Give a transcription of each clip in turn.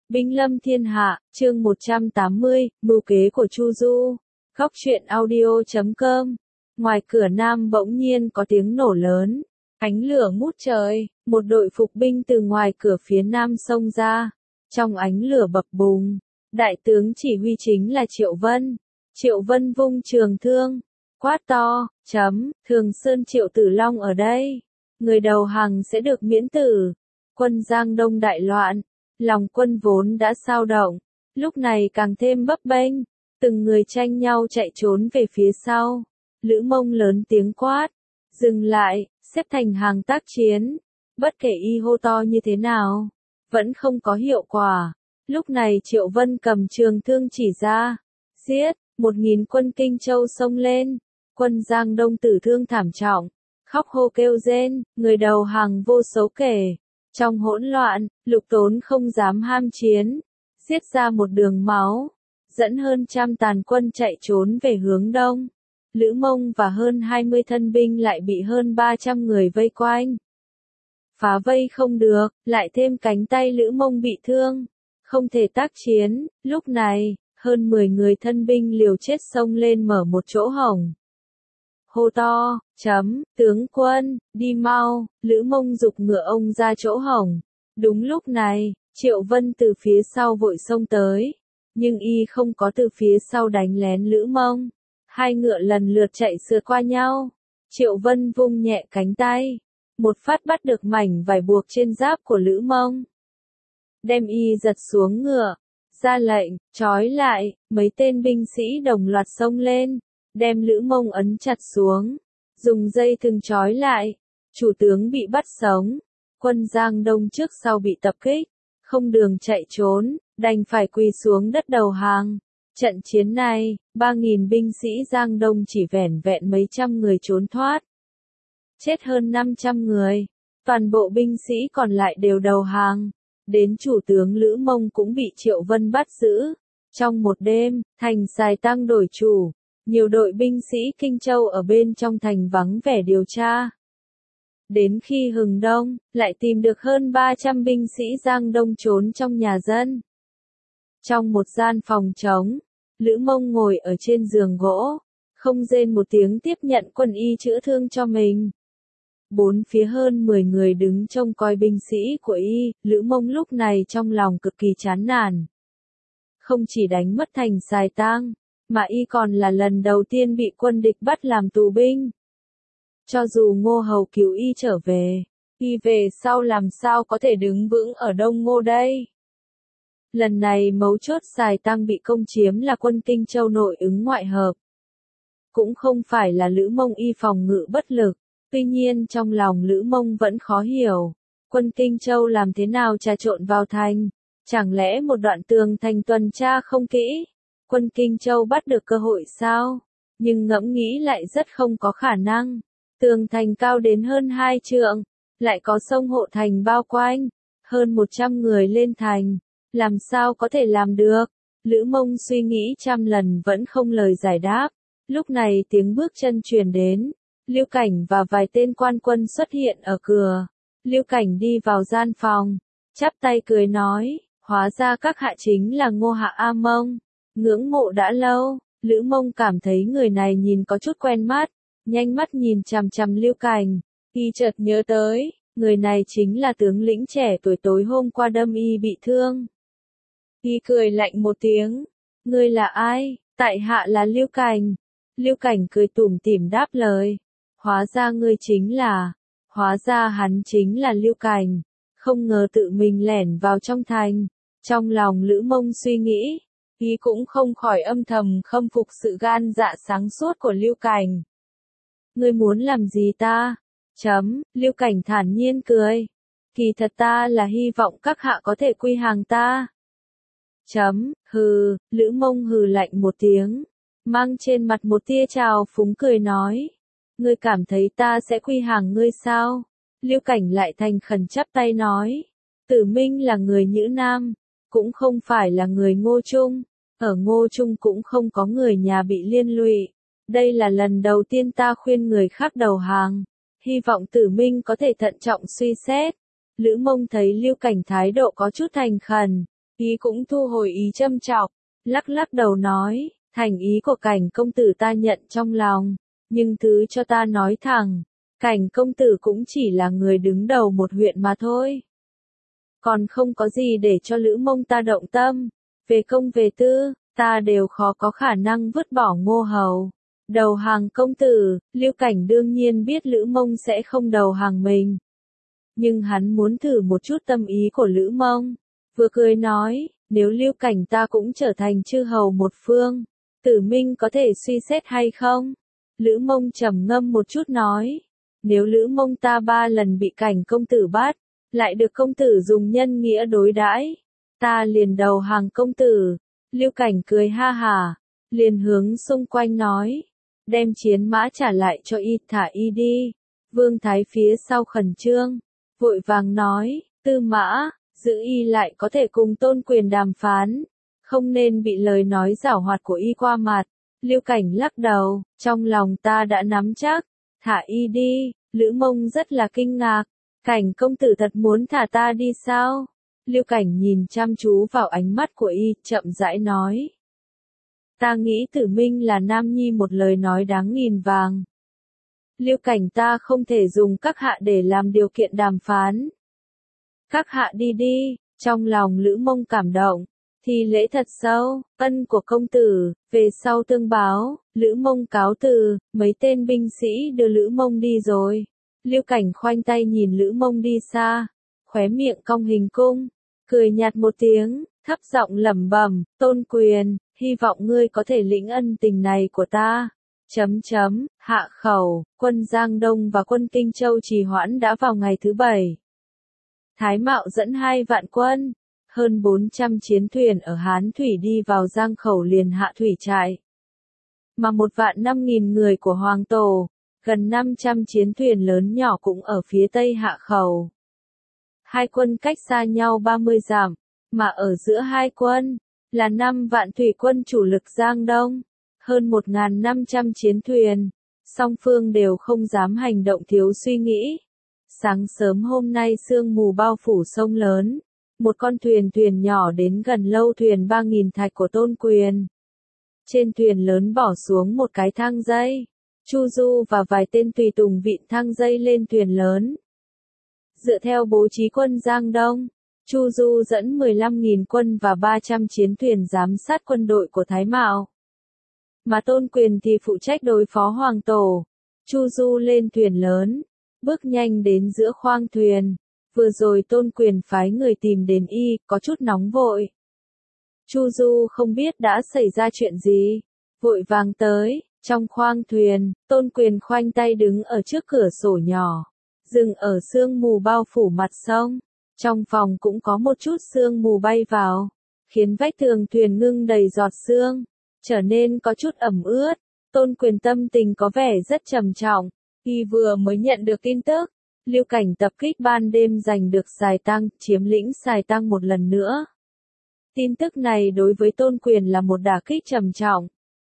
Binh lâm thiên hạ, chương 180, mưu kế của Chu Du. Góc truyện audio.com. Ngoài cửa Nam bỗng nhiên có tiếng nổ lớn, ánh lửa ngút trời, một đội phục binh từ ngoài cửa phía Nam xông ra. Trong ánh lửa bập bùng, đại tướng chỉ huy chính là Triệu Vân. Triệu Vân vung trường thương, quát to, Thường Sơn Triệu Tử Long ở đây, người đầu hàng sẽ được miễn tử. Quân Giang Đông đại loạn, lòng quân vốn đã xao động, lúc này càng thêm bấp bênh, từng người tranh nhau chạy trốn về phía sau. Lữ Mông lớn tiếng quát, dừng lại, xếp thành hàng tác chiến. Bất kể y hô to như thế nào, vẫn không có hiệu quả. Lúc này Triệu Vân cầm trường thương chỉ ra, giết, 1000 quân Kinh Châu xông lên. Quân Giang Đông tử thương thảm trọng, khóc hô kêu rên, người đầu hàng vô số kể. Trong hỗn loạn, Lục Tốn không dám ham chiến, giết ra một đường máu, dẫn hơn trăm tàn quân chạy trốn về hướng đông. Lữ Mông và hơn 20 thân binh lại bị hơn 300 người vây quanh. Phá vây không được, lại thêm cánh tay Lữ Mông bị thương, không thể tác chiến. Lúc này, hơn 10 người thân binh liều chết xông lên mở một chỗ hổng. Hô to, tướng quân, đi mau. Lữ Mông giục ngựa ông ra chỗ hổng. Đúng lúc này, Triệu Vân từ phía sau vội xông tới, nhưng y không có từ phía sau đánh lén Lữ Mông. Hai ngựa lần lượt chạy sượt qua nhau. Triệu Vân vung nhẹ cánh tay, một phát bắt được mảnh vải buộc trên giáp của Lữ Mông, đem y giật xuống ngựa, ra lệnh, trói lại. Mấy tên binh sĩ đồng loạt xông lên, đem Lữ Mông ấn chặt xuống, dùng dây thừng trói lại. Chủ tướng bị bắt sống, quân Giang Đông trước sau bị tập kích, không đường chạy trốn, đành phải quỳ xuống đất đầu hàng. Trận chiến này, 3000 binh sĩ Giang Đông chỉ vẻn vẹn mấy trăm người trốn thoát, chết hơn 500 người, toàn bộ binh sĩ còn lại đều đầu hàng. Đến chủ tướng Lữ Mông cũng bị Triệu Vân bắt giữ. Trong một đêm, thành Sài Tăng đổi chủ, nhiều đội binh sĩ Kinh Châu ở bên trong thành vắng vẻ điều tra. Đến khi hừng đông, lại tìm được hơn 300 binh sĩ Giang Đông trốn trong nhà dân. Trong một gian phòng trống, Lữ Mông ngồi ở trên giường gỗ, không rên một tiếng tiếp nhận quân y chữa thương cho mình. Bốn phía hơn 10 người đứng trông coi binh sĩ của y. Lữ Mông lúc này trong lòng cực kỳ chán nản. Không chỉ đánh mất thành Sài Tang, mà y còn là lần đầu tiên bị quân địch bắt làm tù binh. Cho dù Ngô Hầu cứu y trở về, y về sau làm sao có thể đứng vững ở Đông Ngô đây? Lần này mấu chốt Sài Tang bị công chiếm là quân Kinh Châu nội ứng ngoại hợp. Cũng không phải là Lữ Mông y phòng ngự bất lực. Tuy nhiên trong lòng Lữ Mông vẫn khó hiểu, quân Kinh Châu làm thế nào trà trộn vào thành? Chẳng lẽ một đoạn tường thành tuần tra không kỹ, quân Kinh Châu bắt được cơ hội sao? Nhưng ngẫm nghĩ lại rất không có khả năng. Tường thành cao đến hơn 2 trượng, lại có sông hộ thành bao quanh, hơn 100 người lên thành, làm sao có thể làm được? Lữ Mông suy nghĩ trăm lần vẫn không lời giải đáp. Lúc này tiếng bước chân truyền đến. Lưu Cảnh và vài tên quan quân xuất hiện ở cửa. Lưu Cảnh đi vào gian phòng, chắp tay cười nói, hóa ra các hạ chính là Ngô Hạ A Mông, ngưỡng mộ đã lâu. Lữ Mông cảm thấy người này nhìn có chút quen mắt, nhanh mắt nhìn chằm chằm Lưu Cảnh, y chợt nhớ tới, người này chính là tướng lĩnh trẻ tuổi tối hôm qua đâm y bị thương. Y cười lạnh một tiếng, ngươi là ai? Tại hạ là Lưu Cảnh. Lưu Cảnh cười tủm tỉm đáp lời. Hóa ra ngươi chính là, hóa ra hắn chính là Lưu Cảnh, không ngờ tự mình lẻn vào trong thành. Trong lòng Lữ Mông suy nghĩ, y cũng không khỏi âm thầm khâm phục sự gan dạ sáng suốt của Lưu Cảnh. Ngươi muốn làm gì ta? Lưu Cảnh thản nhiên cười. Kỳ thật ta là hy vọng các hạ có thể quy hàng ta. Hừ, Lữ Mông hừ lạnh một tiếng, mang trên mặt một tia trào phúng cười nói. Ngươi cảm thấy ta sẽ quy hàng ngươi sao? Lưu Cảnh lại thành khẩn chắp tay nói. Tử Minh là người Nhữ Nam, cũng không phải là người Ngô Trung. Ở Ngô Trung cũng không có người nhà bị liên lụy. Đây là lần đầu tiên ta khuyên người khác đầu hàng. Hy vọng Tử Minh có thể thận trọng suy xét. Lữ Mông thấy Lưu Cảnh thái độ có chút thành khẩn, Y cũng thu hồi ý châm chọc, lắc lắc đầu nói, thành ý của Cảnh công tử ta nhận trong lòng, nhưng thứ cho ta nói thẳng, Cảnh công tử cũng chỉ là người đứng đầu một huyện mà thôi. Còn không có gì để cho Lữ Mông ta động tâm, về công về tư, ta đều khó có khả năng vứt bỏ Ngô Hầu. Đầu hàng công tử, Lưu Cảnh đương nhiên biết Lữ Mông sẽ không đầu hàng mình. Nhưng hắn muốn thử một chút tâm ý của Lữ Mông, vừa cười nói, nếu Lưu Cảnh ta cũng trở thành chư hầu một phương, Tử Minh có thể suy xét hay không? Lữ Mông trầm ngâm một chút nói, nếu Lữ Mông ta 3 lần bị Cảnh công tử bắt, lại được công tử dùng nhân nghĩa đối đãi, ta liền đầu hàng công tử. Lưu Cảnh cười ha hà, liền hướng xung quanh nói, đem chiến mã trả lại cho y, thả y đi. Vương Thái phía sau khẩn trương, vội vàng nói, Tư Mã, giữ y lại có thể cùng Tôn Quyền đàm phán, không nên bị lời nói giảo hoạt của y qua mặt. Lưu Cảnh lắc đầu, trong lòng ta đã nắm chắc, thả y đi. Lữ Mông rất là kinh ngạc, Cảnh công tử thật muốn thả ta đi sao? Lưu Cảnh nhìn chăm chú vào ánh mắt của y, chậm rãi nói. Ta nghĩ Tử Minh là nam nhi một lời nói đáng nghìn vàng. Lưu Cảnh ta không thể dùng các hạ để làm điều kiện đàm phán. Các hạ đi đi, trong lòng Lữ Mông cảm động, thì lễ thật sâu, ân của công tử, về sau tương báo. Lữ Mông cáo từ, mấy tên binh sĩ đưa Lữ Mông đi rồi. Lưu Cảnh khoanh tay nhìn Lữ Mông đi xa, khóe miệng cong hình cung, cười nhạt một tiếng, thấp giọng lẩm bẩm, Tôn Quyền, hy vọng ngươi có thể lĩnh ân tình này của ta. Hạ khẩu, quân Giang Đông và quân Kinh Châu trì hoãn đã vào ngày thứ 7. Thái Mạo dẫn 2 vạn quân, hơn 400 chiến thuyền ở Hán Thủy đi vào Giang Khẩu liền hạ thủy trại. Mà 1.500.000 người của Hoàng Tổ, gần 500 chiến thuyền lớn nhỏ cũng ở phía tây hạ khẩu. Hai quân cách xa nhau 30 dặm, mà ở giữa hai quân là 5 vạn thủy quân chủ lực Giang Đông, hơn 1.500 chiến thuyền, song phương đều không dám hành động thiếu suy nghĩ. Sáng sớm hôm nay sương mù bao phủ sông lớn, một con thuyền nhỏ đến gần lâu thuyền 3.000 thạch của Tôn Quyền. Trên thuyền lớn bỏ xuống một cái thang dây, Chu Du và vài tên tùy tùng vịn thang dây lên thuyền lớn. Dựa theo bố trí quân Giang Đông, Chu Du dẫn 15.000 quân và 300 chiến thuyền giám sát quân đội của Thái Mạo. Mà Tôn Quyền thì phụ trách đối phó Hoàng Tổ. Chu Du lên thuyền lớn, bước nhanh đến giữa khoang thuyền. Vừa rồi Tôn Quyền phái người tìm đến y, có chút nóng vội. Chu Du không biết đã xảy ra chuyện gì, vội vàng tới. Trong khoang thuyền, Tôn Quyền khoanh tay đứng ở trước cửa sổ nhỏ, dừng ở sương mù bao phủ mặt sông. Trong phòng cũng có một chút sương mù bay vào, khiến vách tường thuyền ngưng đầy giọt sương, trở nên có chút ẩm ướt. Tôn Quyền tâm tình có vẻ rất trầm trọng, y vừa mới nhận được tin tức, Lưu Cảnh tập kích ban đêm giành được Sài Tăng, chiếm lĩnh Sài Tăng một lần nữa. Tin tức này đối với Tôn Quyền là một đả kích trầm trọng.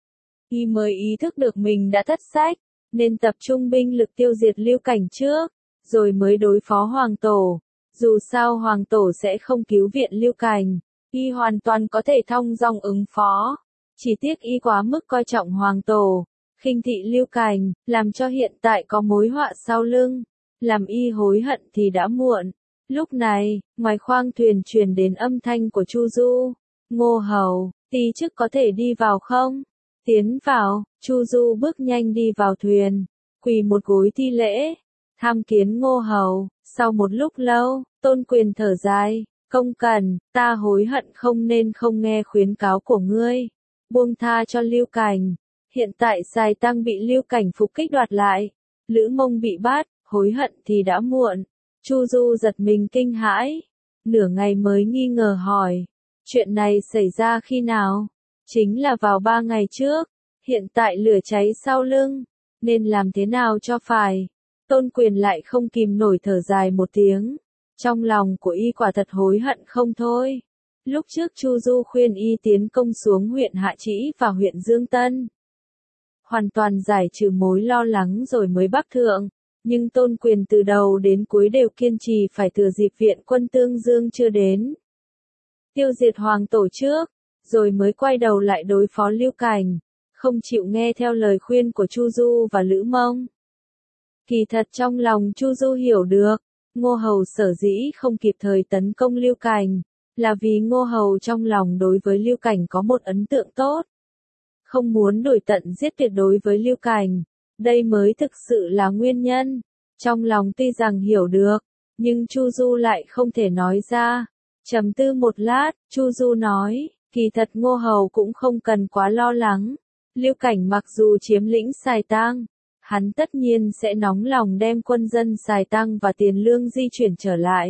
Y mới ý thức được mình đã thất sách, nên tập trung binh lực tiêu diệt Lưu Cảnh trước, rồi mới đối phó Hoàng Tổ. Dù sao Hoàng Tổ sẽ không cứu viện Lưu Cảnh, y hoàn toàn có thể thong dong ứng phó. Chỉ tiếc y quá mức coi trọng Hoàng Tổ, khinh thị Lưu Cảnh, làm cho hiện tại có mối họa sau lưng. Làm y hối hận thì đã muộn. Lúc này, ngoài khoang thuyền truyền đến âm thanh của Chu Du. Ngô Hầu, tí chức có thể đi vào không? Tiến vào. Chu Du bước nhanh đi vào thuyền, quỳ một gối thi lễ, tham kiến Ngô Hầu. Sau một lúc lâu, Tôn Quyền thở dài, không cần, ta hối hận không nên không nghe khuyến cáo của ngươi, buông tha cho Lưu Cảnh. Hiện tại Sài Tăng bị Lưu Cảnh phục kích đoạt lại, Lữ Mông bị bắt, hối hận thì đã muộn. Chu Du giật mình kinh hãi, nửa ngày mới nghi ngờ hỏi, chuyện này xảy ra khi nào? Chính là vào 3 ngày trước, hiện tại lửa cháy sau lưng, nên làm thế nào cho phải? Tôn Quyền lại không kìm nổi thở dài một tiếng, trong lòng của y quả thật hối hận không thôi. Lúc trước Chu Du khuyên y tiến công xuống huyện Hạ Trĩ và huyện Dương Tân, hoàn toàn giải trừ mối lo lắng rồi mới bắc thượng, nhưng Tôn Quyền từ đầu đến cuối đều kiên trì phải thừa dịp viện quân Tương Dương chưa đến, tiêu diệt Hoàng Tổ trước, rồi mới quay đầu lại đối phó Lưu Cảnh, không chịu nghe theo lời khuyên của Chu Du và Lữ Mông. Kỳ thật trong lòng Chu Du hiểu được, Ngô Hầu sở dĩ không kịp thời tấn công Lưu Cảnh, là vì Ngô Hầu trong lòng đối với Lưu Cảnh có một ấn tượng tốt. Không muốn đuổi tận giết tuyệt đối với Lưu Cảnh, đây mới thực sự là nguyên nhân. Trong lòng tuy rằng hiểu được, nhưng Chu Du lại không thể nói ra. Trầm tư một lát, Chu Du nói, kỳ thật Ngô Hầu cũng không cần quá lo lắng. Lưu Cảnh mặc dù chiếm lĩnh Sài Tang, hắn tất nhiên sẽ nóng lòng đem quân dân Sài Tang và tiền lương di chuyển trở lại.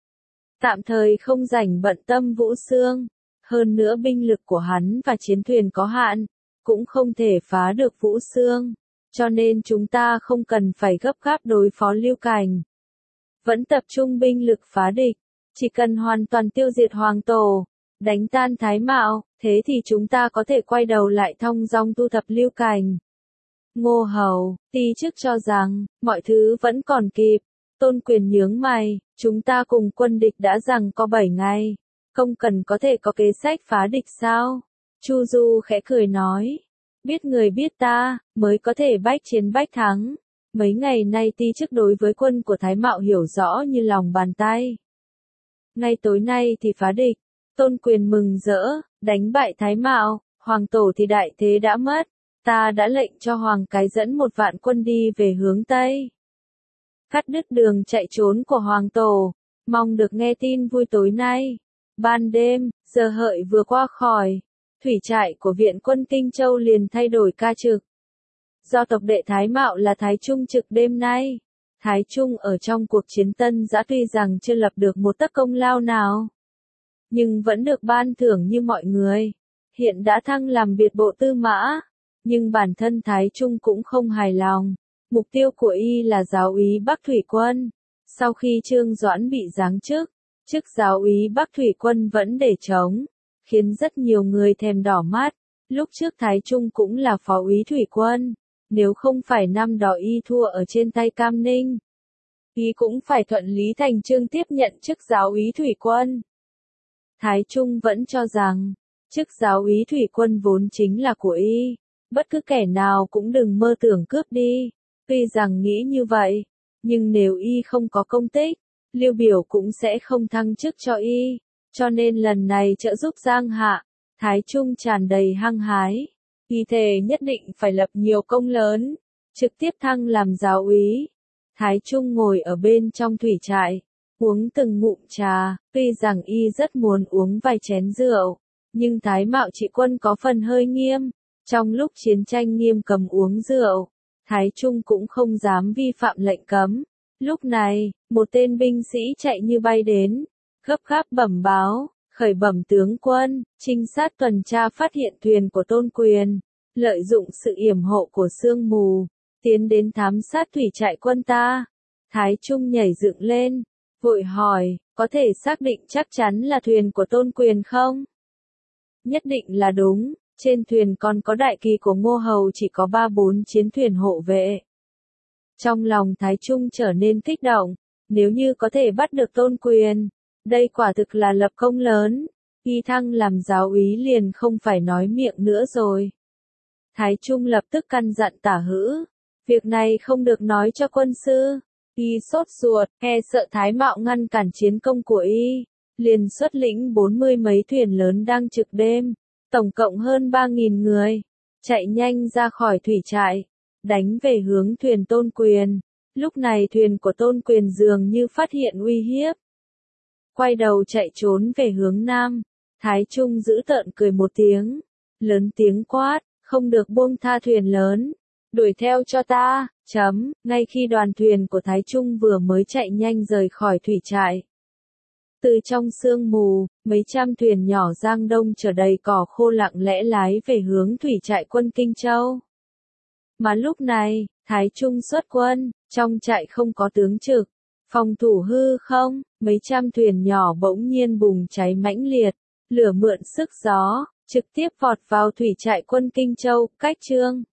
Tạm thời không rảnh bận tâm Vũ Xương, hơn nữa binh lực của hắn và chiến thuyền có hạn, cũng không thể phá được Vũ Xương, cho nên chúng ta không cần phải gấp gáp đối phó Lưu Cảnh. Vẫn tập trung binh lực phá địch, chỉ cần hoàn toàn tiêu diệt Hoàng Tổ, đánh tan Thái Mạo, thế thì chúng ta có thể quay đầu lại thong dong thu thập Lưu Cảnh. Ngô Hầu, ti chức cho rằng, mọi thứ vẫn còn kịp. Tôn Quyền nhướng mày, chúng ta cùng quân địch đã rằng có 7 ngày, không cần có thể có kế sách phá địch sao? Chu Du khẽ cười nói, biết người biết ta, mới có thể bách chiến bách thắng. Mấy ngày nay ti chức đối với quân của Thái Mạo hiểu rõ như lòng bàn tay. Ngay tối nay thì phá địch, Tôn Quyền mừng rỡ, đánh bại Thái Mạo, Hoàng Tổ thì đại thế đã mất, ta đã lệnh cho Hoàng Cái dẫn 1 vạn quân đi về hướng Tây. Cắt đứt đường chạy trốn của Hoàng Tổ, mong được nghe tin vui tối nay. Ban đêm, giờ hợi vừa qua khỏi, thủy trại của viện quân Kinh Châu liền thay đổi ca trực. Do tộc đệ Thái Mạo là Thái Trung trực đêm nay. Thái Trung ở trong cuộc chiến Tân Giã tuy rằng chưa lập được một tấc công lao nào, nhưng vẫn được ban thưởng như mọi người. Hiện đã thăng làm biệt bộ tư mã, nhưng bản thân Thái Trung cũng không hài lòng. Mục tiêu của y là giáo úy Bắc Thủy Quân. Sau khi Trương Doãn bị giáng chức, chức giáo úy Bắc Thủy Quân vẫn để trống, khiến rất nhiều người thèm đỏ mắt. Lúc trước Thái Trung cũng là phó úy Thủy Quân, nếu không phải năm đó y thua ở trên tay Cam Ninh, y cũng phải thuận lý thành chương tiếp nhận chức giáo úy Thủy Quân. Thái Trung vẫn cho rằng, chức giáo úy Thủy Quân vốn chính là của y, bất cứ kẻ nào cũng đừng mơ tưởng cướp đi. Tuy rằng nghĩ như vậy, nhưng nếu y không có công tích, Lưu Biểu cũng sẽ không thăng chức cho y, cho nên lần này trợ giúp Giang Hạ, Thái Trung tràn đầy hăng hái, y thề nhất định phải lập nhiều công lớn, trực tiếp thăng làm giáo úy. Thái Trung ngồi ở bên trong thủy trại, uống từng ngụm trà, tuy rằng y rất muốn uống vài chén rượu, nhưng Thái Mạo trị quân có phần hơi nghiêm, trong lúc chiến tranh nghiêm cấm uống rượu. Thái Trung cũng không dám vi phạm lệnh cấm. Lúc này, một tên binh sĩ chạy như bay đến, gấp gáp bẩm báo, khởi bẩm tướng quân, trinh sát tuần tra phát hiện thuyền của Tôn Quyền, lợi dụng sự yểm hộ của sương mù, tiến đến thám sát thủy trại quân ta. Thái Trung nhảy dựng lên, vội hỏi, có thể xác định chắc chắn là thuyền của Tôn Quyền không? Nhất định là đúng. Trên thuyền còn có đại kỳ của Ngô Hầu, chỉ có 3-4 chiến thuyền hộ vệ. Trong lòng Thái Trung trở nên kích động, nếu như có thể bắt được Tôn Quyền, đây quả thực là lập công lớn, y thăng làm giáo úy liền không phải nói miệng nữa rồi. Thái Trung lập tức căn dặn Tả Hữu, việc này không được nói cho quân sư. Y sốt ruột, e sợ Thái Mạo ngăn cản chiến công của y, liền xuất lĩnh 40 mấy thuyền lớn đang trực đêm. Tổng cộng hơn 3.000 người, chạy nhanh ra khỏi thủy trại, đánh về hướng thuyền Tôn Quyền. Lúc này thuyền của Tôn Quyền dường như phát hiện uy hiếp, quay đầu chạy trốn về hướng nam. Thái Trung giữ tợn cười một tiếng, lớn tiếng quát, không được buông tha thuyền lớn, đuổi theo cho ta. Ngay khi đoàn thuyền của Thái Trung vừa mới chạy nhanh rời khỏi thủy trại, từ trong sương mù, mấy trăm thuyền nhỏ giang đông chở đầy cỏ khô lặng lẽ lái về hướng thủy trại quân Kinh Châu. Mà lúc này, Thái Trung xuất quân, trong trại không có tướng trực, phòng thủ hư không, mấy trăm thuyền nhỏ bỗng nhiên bùng cháy mãnh liệt, lửa mượn sức gió, trực tiếp vọt vào thủy trại quân Kinh Châu, cách Trương